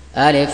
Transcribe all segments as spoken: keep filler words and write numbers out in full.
ألف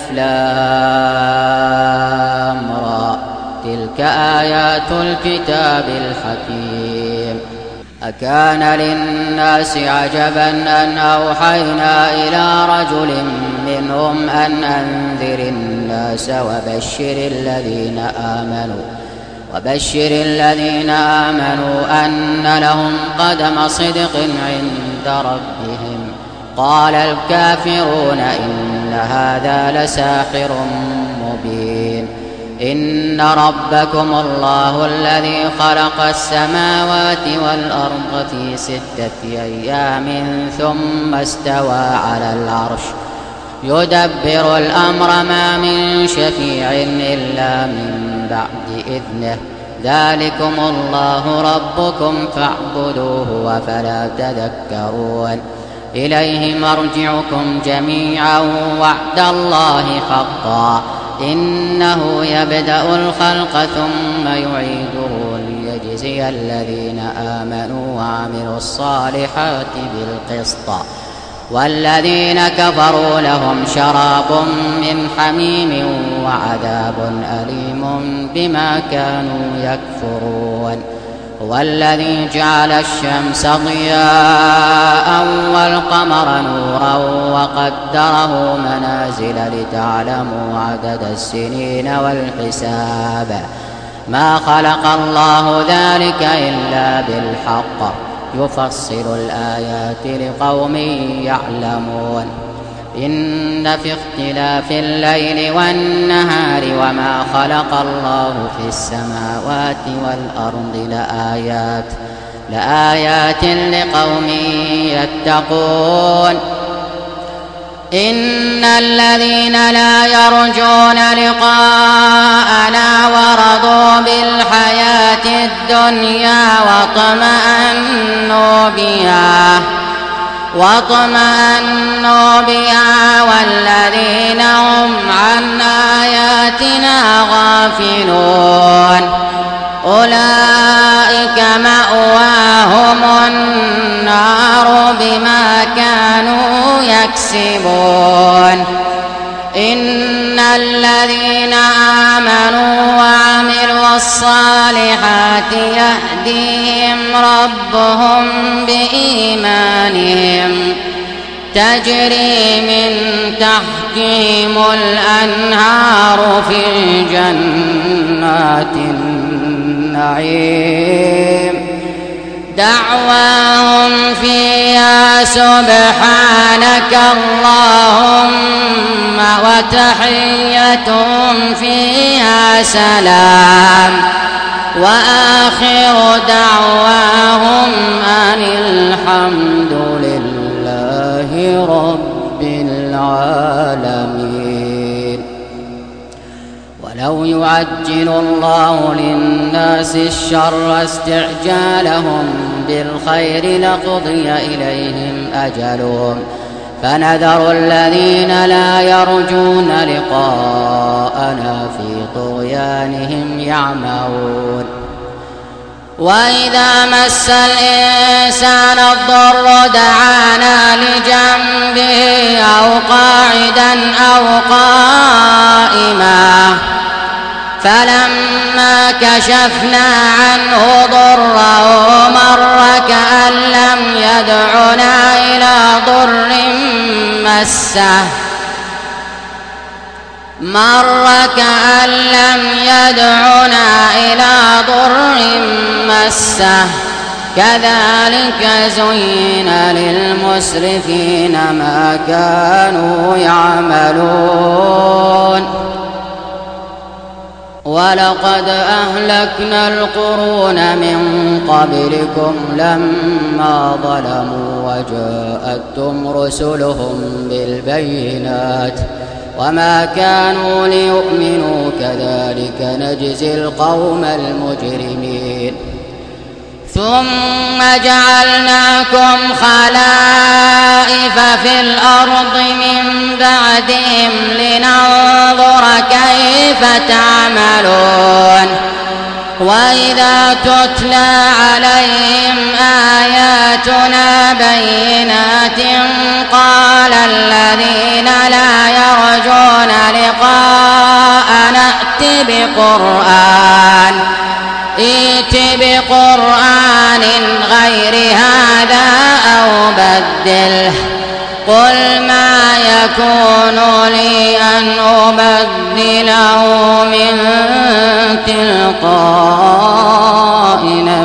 لام را تلك آيات الكتاب الحكيم. أكان للناس عجبا أن أوحينا إلى رجل منهم أن أنذر الناس وبشر الذين آمنوا وبشر الذين آمنوا أن لهم قدم صدق عند ربهم. قال الكافرون إن هذا لساحر مبين. إن ربكم الله الذي خلق السماوات والأرض في ستة أيام ثم استوى على العرش يدبر الأمر ما من شفيع إلا من بعد إذنه. ذلكم الله ربكم فاعبدوه وفلا تذكرون. إليه مرجعكم جميعا وعد الله حقا إنه يبدأ الخلق ثم يعيده ليجزي الذين آمنوا وعملوا الصالحات بالقسط. والذين كفروا لهم شراب من حميم وعذاب أليم بما كانوا يكفرون. هو الذي جعل الشمس ضياء والقمر نورا وقدره منازل لتعلموا عدد السنين والحساب. ما خلق الله ذلك إلا بالحق يفصل الآيات لقوم يعلمون. إن في اختلاف الليل والنهار وما خلق الله في السماوات والأرض لآيات لآيات لقوم يتقون. إن الذين لا يرجون لقاءنا ورضوا بالحياة الدنيا واطمأنوا بها واطمأنوا بها والذين هم عن آياتنا غافلون أولئك مأواهم النار بما كانوا يكسبون. إن الذين آمنوا وعملوا الصالحات يهديهم ربهم بإيمانهم تجري من تحتهم الأنهار في جنات النعيم دعواهم فيها سبحانك اللهم وتحيتهم فيها سلام وآخر دعواهم أن الحمد لله رب العالمين. ولو يعجل الله للناس الشر استعجالهم بالخير لقضي إليهم أجلهم فنذر الذين لا يرجون لقاءنا في طغيانهم يعمهون. وإذا مس الإنسان الضر دعانا لجنبه أو قاعدا أو قائما فلما كشفنا عنه ضره مر كأن لم يدعنا إلى ضر مسه مر كأن لم يدعنا إلى ضر مسه كذلك زين للمسرفين ما كانوا يعملون. ولقد أهلكنا القرون من قبلكم لما ظلموا وجاءتهم رسلهم بالبينات وما كانوا ليؤمنوا كذلك نجزي القوم المجرمين. ثم جعلناكم خلائف في الأرض من بعدهم لننظر كيف تعملون. وإذا تتلى عليهم آياتنا بينات قال الذين لا يرجون بقرآن ائت بقرآن غير هذا أو بدله قل ما يكون لي أن أبدله من تلقاء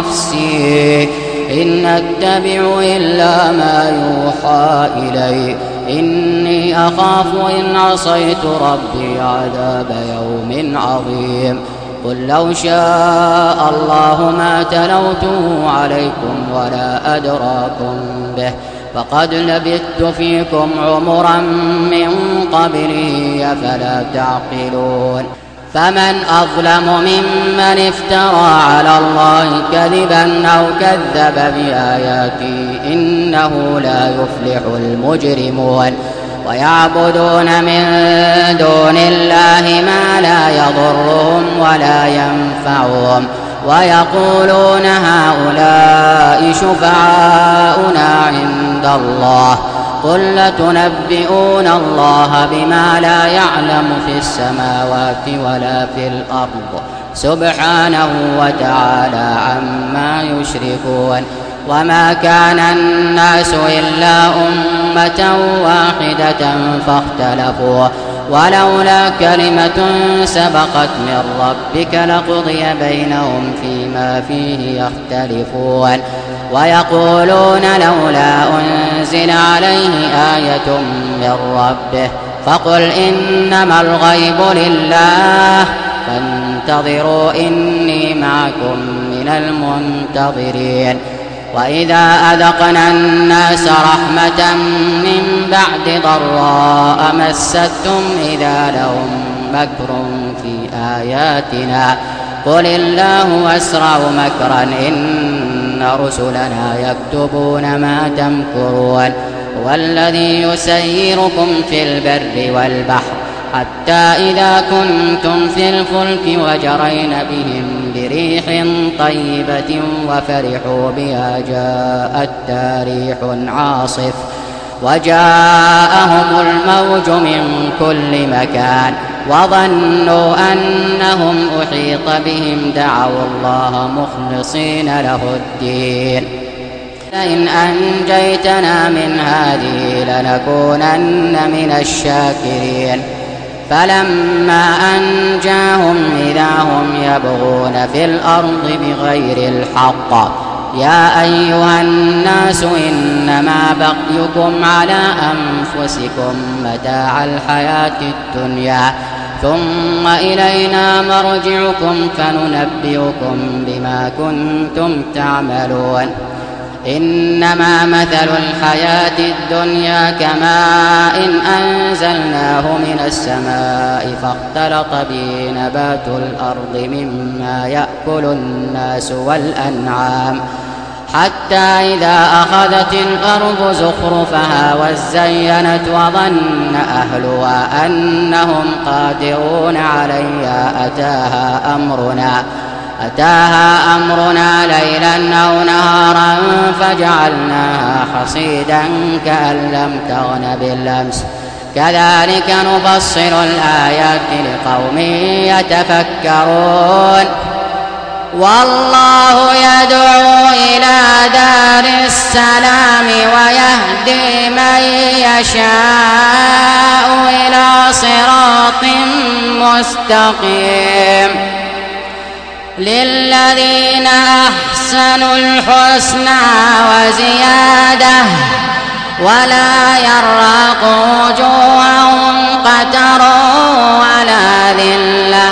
نفسي إن أتبع إلا ما يوحى إلي إني أخاف إن عصيت ربي عذاب يوم عظيم قل لو شاء الله ما تلوته عليكم ولا أدراكم به فقد لبثت فيكم عمرا من قبله أفلا تعقلون فمن أظلم ممن افترى على الله كذبا أو كذب بآياته إنه لا يفلح المجرمون ويعبدون من دون الله ما لا يضرهم ولا ينفعهم ويقولون هؤلاء شفعاؤنا عند الله قل لتنبئون الله بما لا يعلم في السماوات ولا في الأرض سبحانه وتعالى عما يشركون وما كان الناس إلا أمة واحدة فاختلفوا ولولا كلمة سبقت من ربك لقضي بينهم فيما فيه يختلفون ويقولون لولا أنزل عليه آية من ربه فقل إنما الغيب لله فانتظروا إني معكم من المنتظرين وإذا أذقنا الناس رحمة من بعد ضراء مستهم إذا لهم مكر في آياتنا قل الله أسرع مكرا إن رسلنا يكتبون ما تمكرون هو الذي يسيركم في البر والبحر حتى إذا كنتم في الفلك وجرين بهم بريح طيبة وفرحوا بها جاءتها ريح عاصف وجاءهم الموج من كل مكان وظنوا أنهم أحيط بهم دعوا الله مخلصين له الدين لئن أنجيتنا من هذه لنكونن من الشاكرين فلما أنجاهم إذا هم يبغون في الأرض بغير الحق يا أيها الناس إنما بغيكم على أنفسكم متاع الحياة الدنيا ثم إلينا مرجعكم فننبئكم بما كنتم تعملون إنما مثل الحياة الدنيا كماء أنزلناه من السماء فاختلط به نبات الأرض مما يأكل الناس والأنعام حتى إذا أخذت الأرض زخرفها وزينت وظن أهلها أنهم قادرون عليها أتاها أمرنا أتاها أمرنا ليلا أو نهارا فجعلناها حصيدا كأن لم تغن بالأمس كذلك نفصل الآيات لقوم يتفكرون والله يدعو إلى دار السلام ويهدي من يشاء إلى صراط مستقيم للذين أحسنوا الحسنى وزيادة ولا يرهق وجوههم قتر ولا ذلة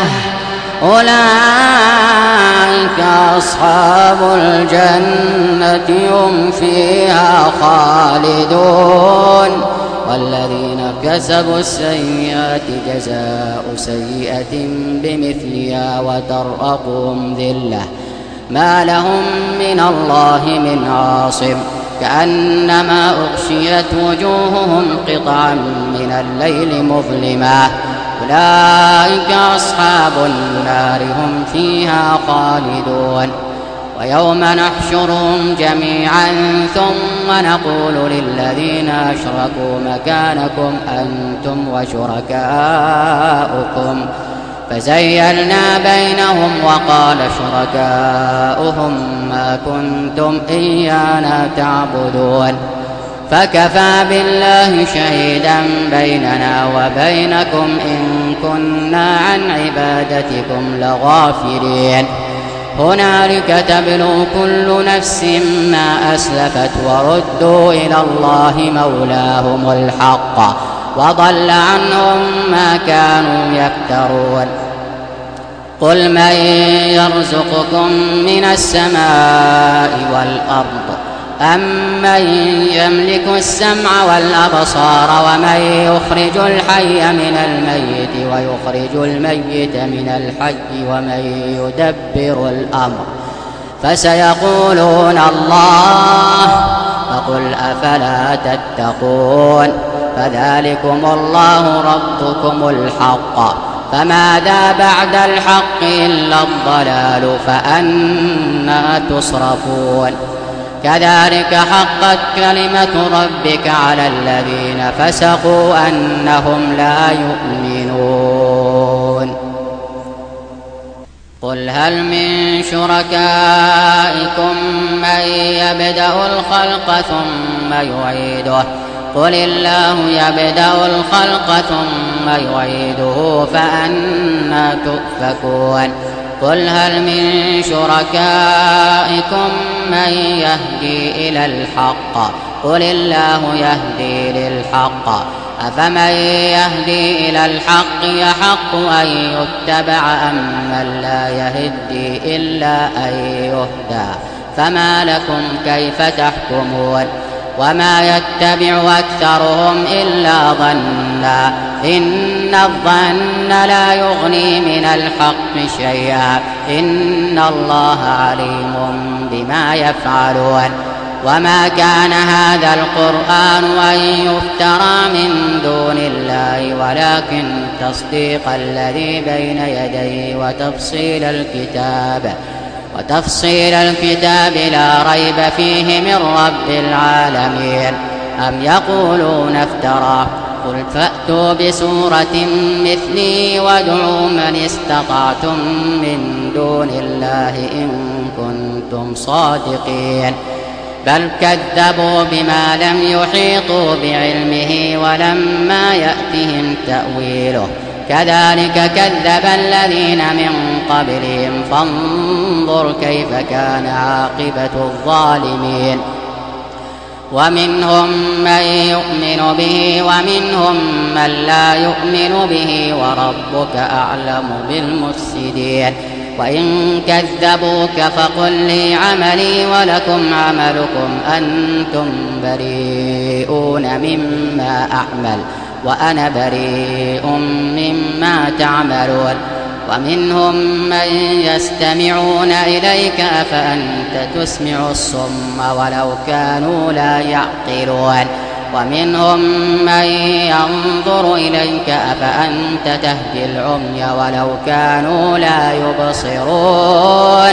أولئك أصحاب الجنة هم فيها خالدون والذين كسبوا السيئات جزاء سيئة بمثلها وترهقهم ذلة ما لهم من الله من عاصم كأنما أغشيت وجوههم قطعا من الليل مظلما أولئك أصحاب النار هم فيها خالدون ويوم نحشرهم جميعا ثم نقول للذين أشركوا مكانكم أنتم وشركاؤكم فزيلنا بينهم وقال شركاؤهم ما كنتم إيانا تعبدون فكفى بالله شهيدا بيننا وبينكم إن كنا عن عبادتكم لغافلين هنالك تبلو كل نفس ما أسلفت وردوا إلى الله مولاهم الحق وضل عنهم ما كانوا يفترون قل من يرزقكم من السماء والأرض أمن يملك السمع والأبصار ومن يخرج الحي من الميت ويخرج الميت من الحي ومن يدبر الأمر فسيقولون الله فقل أفلا تتقون فذلكم الله ربكم الحق فماذا بعد الحق إلا الضلال فأنى تصرفون كذلك حقت كلمة ربك على الذين فسقوا أنهم لا يؤمنون قل هل من شركائكم من يبدأ الخلق ثم يعيده قل الله يبدأ الخلق ثم يعيده فأنى تؤفكون قل هل من شركائكم من يهدي إلى الحق قل الله يهدي للحق أفمن يهدي إلى الحق يحق أن يتبع أم من لا يهدي إلا أن يهدى فما لكم كيف تحكمون وما يتبع أكثرهم إلا ظنا إن الظن لا يغني من الحق شيئا إن الله عليم بما يفعلون وما كان هذا القرآن أن يفترى من دون الله ولكن تصديق الذي بين يديه وتفصيل الكتاب وتفصيل الكتاب لا ريب فيه من رب العالمين أم يقولون افتراه قل فأتوا بسورة مثله وادعوا من استطعتم من دون الله إن كنتم صادقين بل كذبوا بما لم يحيطوا بعلمه ولما يأتهم تأويله كذلك كذب الذين من قبلهم فانظر كيف كان عاقبة الظالمين ومنهم من يؤمن به ومنهم من لا يؤمن به وربك أعلم بالمفسدين وإن كذبوك فقل لي عملي ولكم عملكم أنتم بريئون مما أعمل وأنا بريء مما تعملون ومنهم من يستمعون إليك أفأنت تسمع الصم ولو كانوا لا يعقلون ومنهم من ينظر إليك أفأنت تهدي العمي ولو كانوا لا يبصرون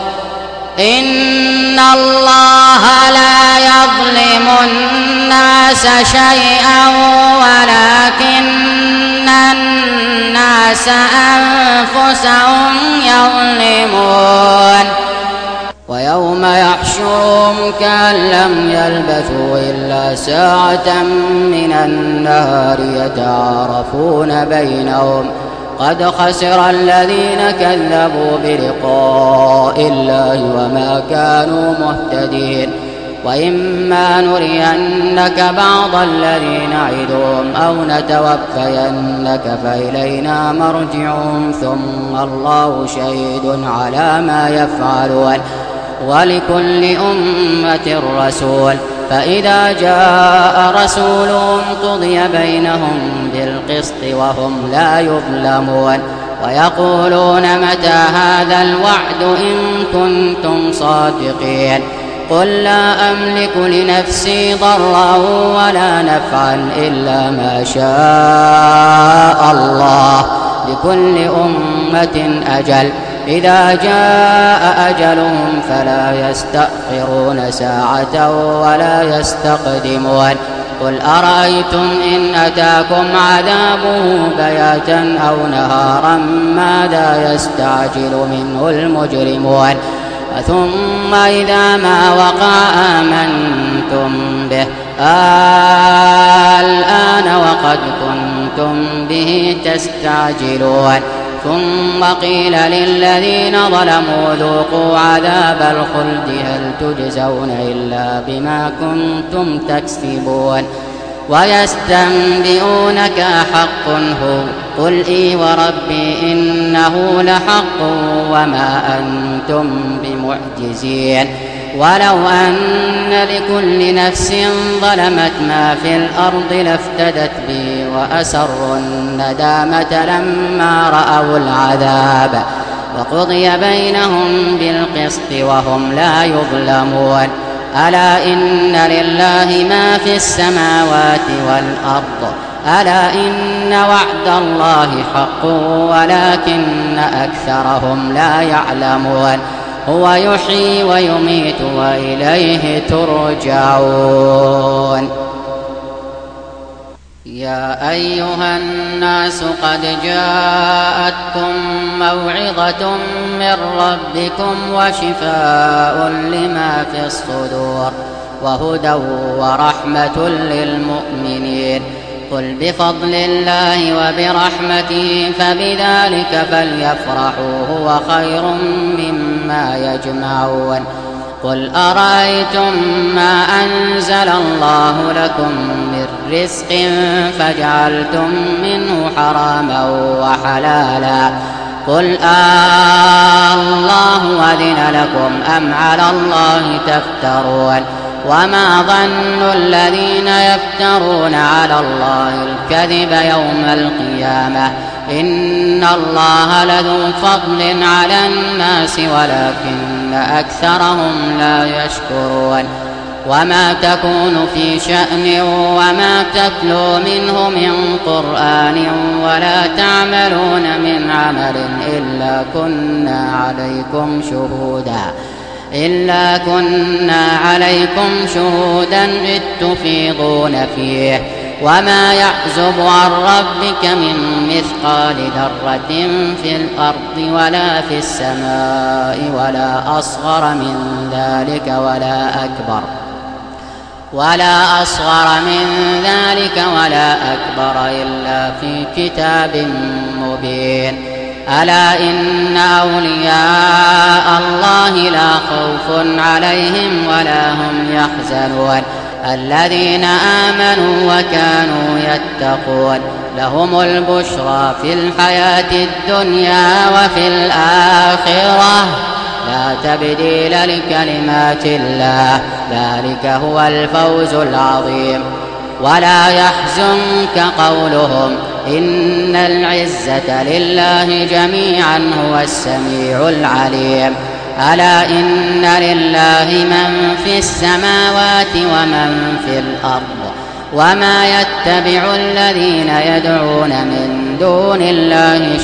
إن الله لا يظلم الناس شيئا ولكن الناس أنفسهم يظلمون ويوم يحشرهم كأن لم يلبثوا إلا ساعة من النهار يتعارفون بينهم قد خسر الذين كذبوا بلقاء الله وما كانوا مهتدين وإما نرينك بعض الذي نعدهم أو نتوفينك فإلينا مرجعهم ثم الله شهيد على ما يفعلون ولكل أمة رسول فإذا جاء رسولهم قضي بينهم بالقسط وهم لا يظلمون ويقولون متى هذا الوعد إن كنتم صادقين قل لا أملك لنفسي ضرا ولا نفعا إلا ما شاء الله لكل أمة أجل إذا جاء أجلهم فلا يستأخرون ساعة ولا يستقدمون قل أرأيتم إن أتاكم عذابه بياتا أو نهارا ماذا يستعجل منه المجرمون ثم إذا ما وقع آمنتم به الآن وقد كنتم به تستعجلون ثم قيل للذين ظلموا ذوقوا عذاب الخلد هل تجزون إلا بما كنتم تكسبون ويستنبئونك أحق هو قل إي وربي إنه لحق وما أنتم بمعجزين ولو أن لكل نفس ظلمت ما في الأرض لافتدت به وأسروا الندامة لما رأوا العذاب وقضي بينهم بالقسط وهم لا يظلمون ألا إن لله ما في السماوات والأرض ألا إن وعد الله حق ولكن أكثرهم لا يعلمون هو يحيي ويميت وإليه ترجعون يا أيها الناس قد جاءتكم موعظة من ربكم وشفاء لما في الصدور وهدى ورحمة للمؤمنين قل بفضل الله وبرحمته فبذلك فليفرحوا هو خير مما يجمعون قل أرأيتم ما أنزل الله لكم من رزق فجعلتم منه حراما وحلالا قل الله أذن لكم أم على الله تفترون وما ظن الذين يفترون على الله الكذب يوم القيامة إن الله لذو فضل على الناس ولكن أكثرهم لا يشكرون وما تكون في شأن وما تتلو منه من قرآن ولا تعملون من عمل إلا كنا عليكم شهودا إلا كنا عليكم شهودا إذ تفيضون فيه وما يعزب عن ربك من مثقال ذرة في الأرض ولا في السماء ولا أصغر من ذلك ولا أكبر ولا أصغر من ذلك ولا أكبر إلا في كتاب مبين ألا إن أولياء الله لا خوف عليهم ولا هم يحزنون الذين آمنوا وكانوا يتقون لهم البشرى في الحياة الدنيا وفي الآخرة لا تبديل لكلمات الله ذلك هو الفوز العظيم ولا يحزنك قولهم إن العزة لله جميعا هو السميع العليم ألا إن لله من في السماوات ومن في الأرض وما يتبع الذين يدعون من دون الله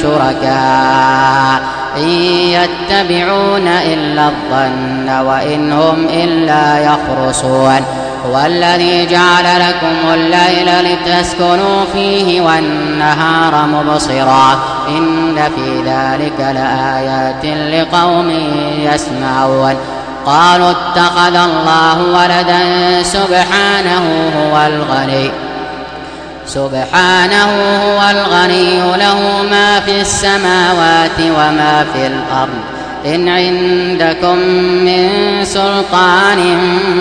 شركاء إن يتبعون إلا الظن وإن هم إلا يخرصون هو الذي جعل لكم الليل لتسكنوا فيه والنهار مبصرا إن في ذلك لآيات لقوم يسمعون قالوا اتخذ الله ولدا سبحانه هو الغني سبحانه هو الغني له ما في السماوات وما في الأرض إن عندكم من سلطان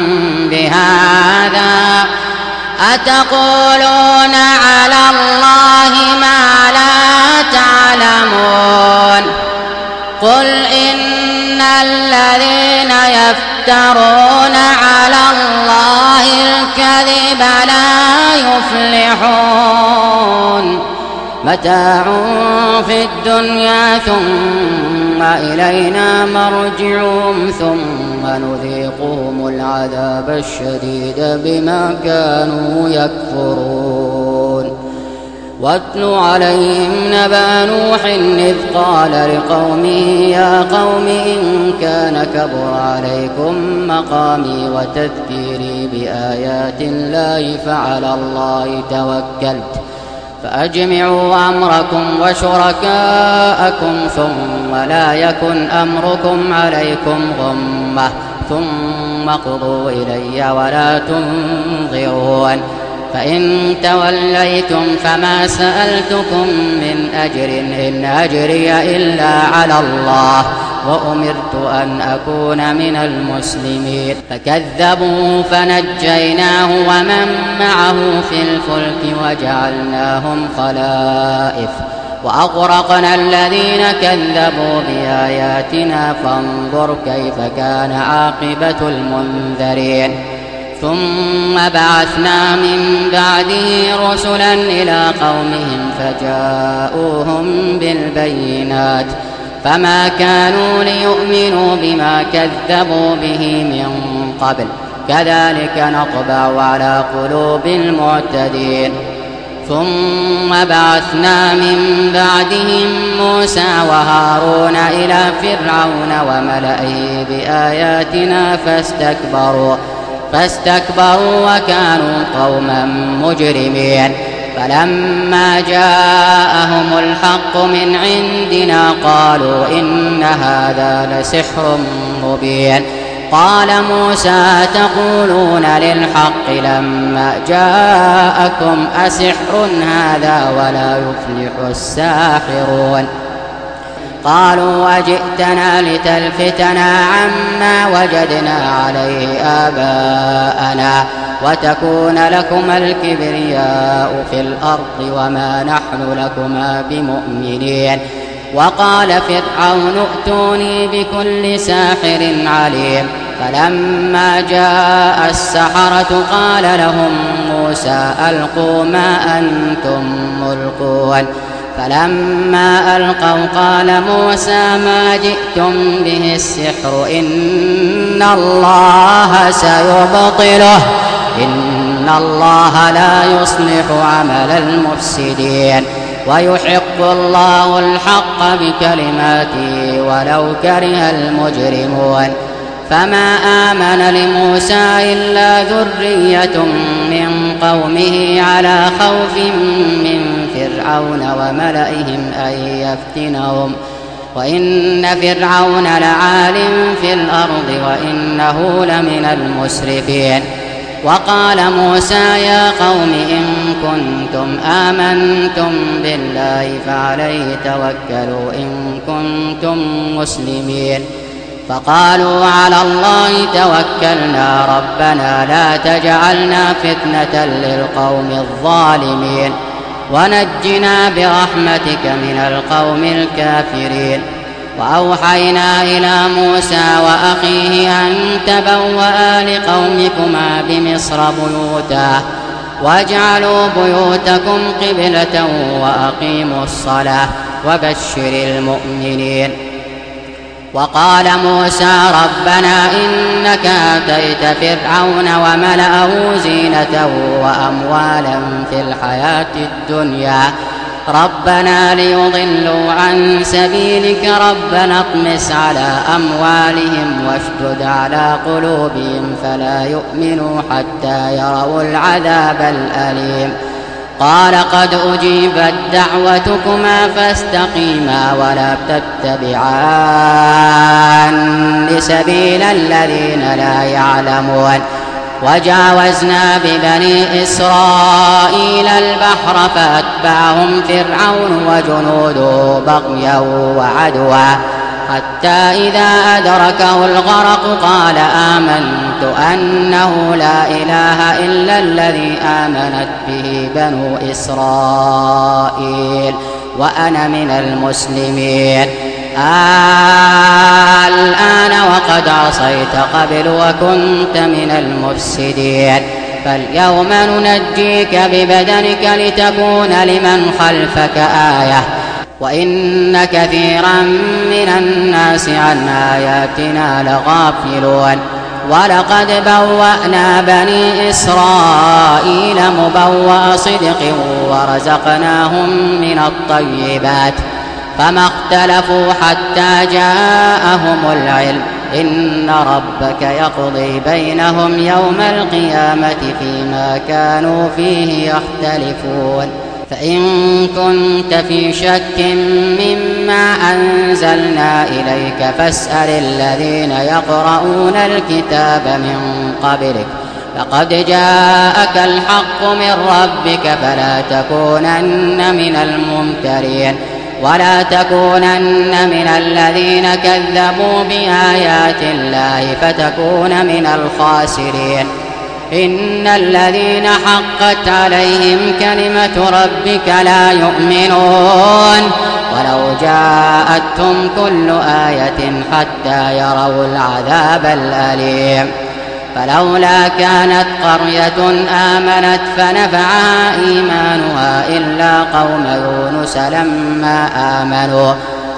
بهذا أتقولون على الله ما لا تعلمون قل إن الذين يفترون على الله الكذب لا يفلحون متاع في الدنيا ثم إلينا مرجعهم ثم نذيقهم العذاب الشديد بما كانوا يكفرون واتل عليهم نبأ نوح إذ قال لقومه يا قوم إن كان كبر عليكم مقامي وتذكيري بآيات الله فعلى الله توكلت فأجمعوا أمركم وشركاءكم ثم لا يكن أمركم عليكم غمة ثم اقضوا إلي ولا تنظرون فإن توليتم فما سألتكم من أجر إن أجري إلا على الله وأمرت أن أكون من المسلمين فكذبوه فنجيناه ومن معه في الفلك وجعلناهم خلائف وأغرقنا الذين كذبوا بآياتنا فانظر كيف كان عاقبة المنذرين ثم بعثنا من بعده رسلا إلى قومهم فجاءوهم بالبينات فما كانوا ليؤمنوا بما كذبوا به من قبل كذلك نطبع على قلوب المعتدين ثم بعثنا من بعدهم موسى وهارون إلى فرعون وملئه بآياتنا فاستكبروا فاستكبروا وكانوا قوما مجرمين فلما جاءهم الحق من عندنا قالوا إن هذا لسحر مبين قال موسى تقولون للحق لما جاءكم أسحر هذا ولا يفلح الساحرون قالوا أجئتنا لتلفتنا عما وجدنا عليه آباءنا وتكون لكما الكبرياء في الأرض وما نحن لكما بمؤمنين وقال فرعون ائتوني بكل ساحر عليم فلما جاء السحرة قال لهم موسى ألقوا ما أنتم ملقون فلما ألقوا قال موسى ما جئتم به السحر إن الله سيبطله إن الله لا يصلح عمل المفسدين ويحق الله الحق بكلماته ولو كره المجرمون فما آمن لموسى إلا ذرية من قومه على خوف من فرعون وملئهم أن يفتنهم وإن فرعون لعال في الأرض وإنه لمن المسرفين وقال موسى يا قوم إن كنتم آمنتم بالله فعليه توكلوا إن كنتم مسلمين فقالوا على الله توكلنا ربنا لا تجعلنا فتنة للقوم الظالمين ونجنا برحمتك من القوم الكافرين وأوحينا إلى موسى وأخيه أن تبوأ لقومكما بمصر بيوتا واجعلوا بيوتكم قبلة وأقيموا الصلاة وبشر المؤمنين وقال موسى ربنا إنك آتيت فرعون وملأه زينة وأموالا في الحياة الدنيا ربنا ليضلوا عن سبيلك ربنا اطمس على أموالهم واشدد على قلوبهم فلا يؤمنوا حتى يروا العذاب الأليم قال قد أجيبت دعوتكما فاستقيما ولا تتبعان سبيل الذين لا يعلمون وجاوزنا ببني إسرائيل البحر فأتبعهم فرعون وجنوده بغيا وعدوا حتى إذا أدركه الغرق قال آمنت أنه لا إله إلا الذي آمنت به بنو إسرائيل وأنا من المسلمين الآن وقد عصيت قبل وكنت من المفسدين فاليوم ننجيك ببدنك لتكون لمن خلفك آية وإن كثيرا من الناس عن آياتنا لغافلون ولقد بوأنا بني إسرائيل مبوأ صدق ورزقناهم من الطيبات فما اختلفوا حتى جاءهم العلم إن ربك يقضي بينهم يوم القيامة فيما كانوا فيه يختلفون فإن كنت في شك مما أنزلنا إليك فاسأل الذين يقرؤون الكتاب من قبلك فقد جاءك الحق من ربك فلا تكونن من الممترين ولا تكونن من الذين كذبوا بآيات الله فتكون من الخاسرين إن الذين حقت عليهم كلمة ربك لا يؤمنون ولو جاءتهم كل آية حتى يروا العذاب الأليم فلولا كانت قرية آمنت فنفعها إيمانها إلا قوم يونس لما آمنوا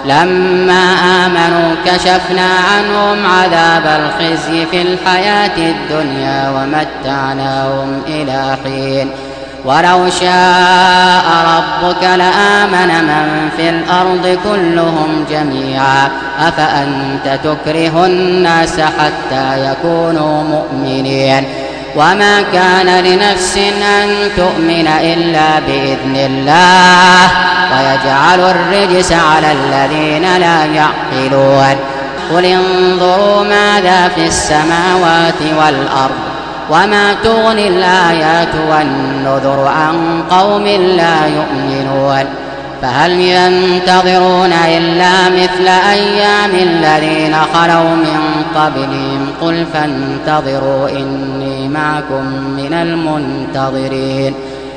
لما آمنوا كشفنا عنهم عذاب الخزي في الحياة الدنيا ومتعناهم إلى حين ولو شاء ربك لآمن من في الأرض كلهم جميعا أفأنت تكره الناس حتى يكونوا مؤمنين وما كان لنفس أن تؤمن إلا بإذن الله ويجعل الرجس على الذين لا يعقلون قل انظروا ماذا في السماوات والأرض وما تغني الآيات والنذر عن قوم لا يؤمنون فهل ينتظرون إلا مثل أيام الذين خلوا من قبلهم قل فانتظروا إني معكم من المنتظرين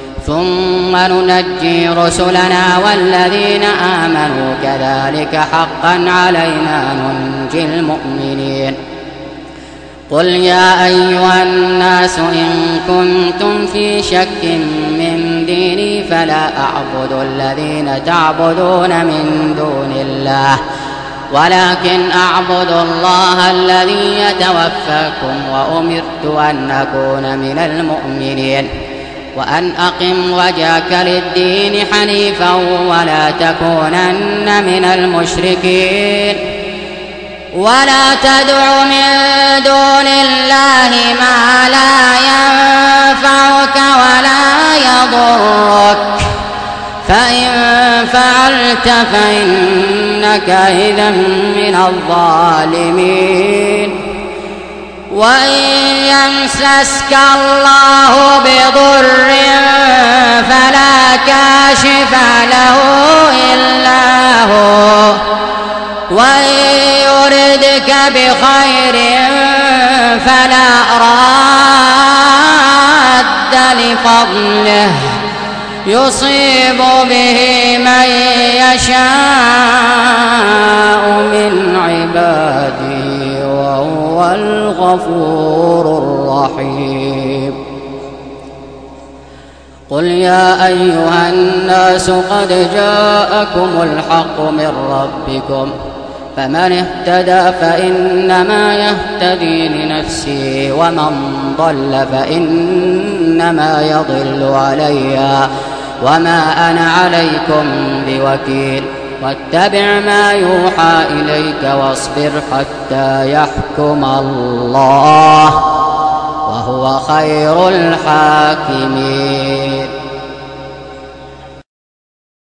ثم ننجي رسلنا والذين آمنوا كذلك حقا علينا ننجي المؤمنين قل يا أيها الناس إن كنتم في شك من ديني فلا أعبد الذين تعبدون من دون الله ولكن أعبد الله الذي يتوفاكم وأمرت أن أكون من المؤمنين وأن أقم وجهك للدين حنيفا ولا تكونن من المشركين ولا تدع من دون الله ما لا ينفعك ولا يضرك فإن فعلت فإنك إذا من الظالمين وإن يمسسك الله بضر فلا كاشف له إلا هو وإن يردك بخير فلا راد لفضله يصيب به من يشاء من عباده وهو الغفور الرحيم قل يا أيها الناس قد جاءكم الحق من ربكم فمن اهتدى فإنما يهتدي لنفسه ومن ضل فإنما يضل عليها وما أنا عليكم بوكيل واتبع ما يوحى إليك واصبر حتى يحكم الله وهو خير الحاكمين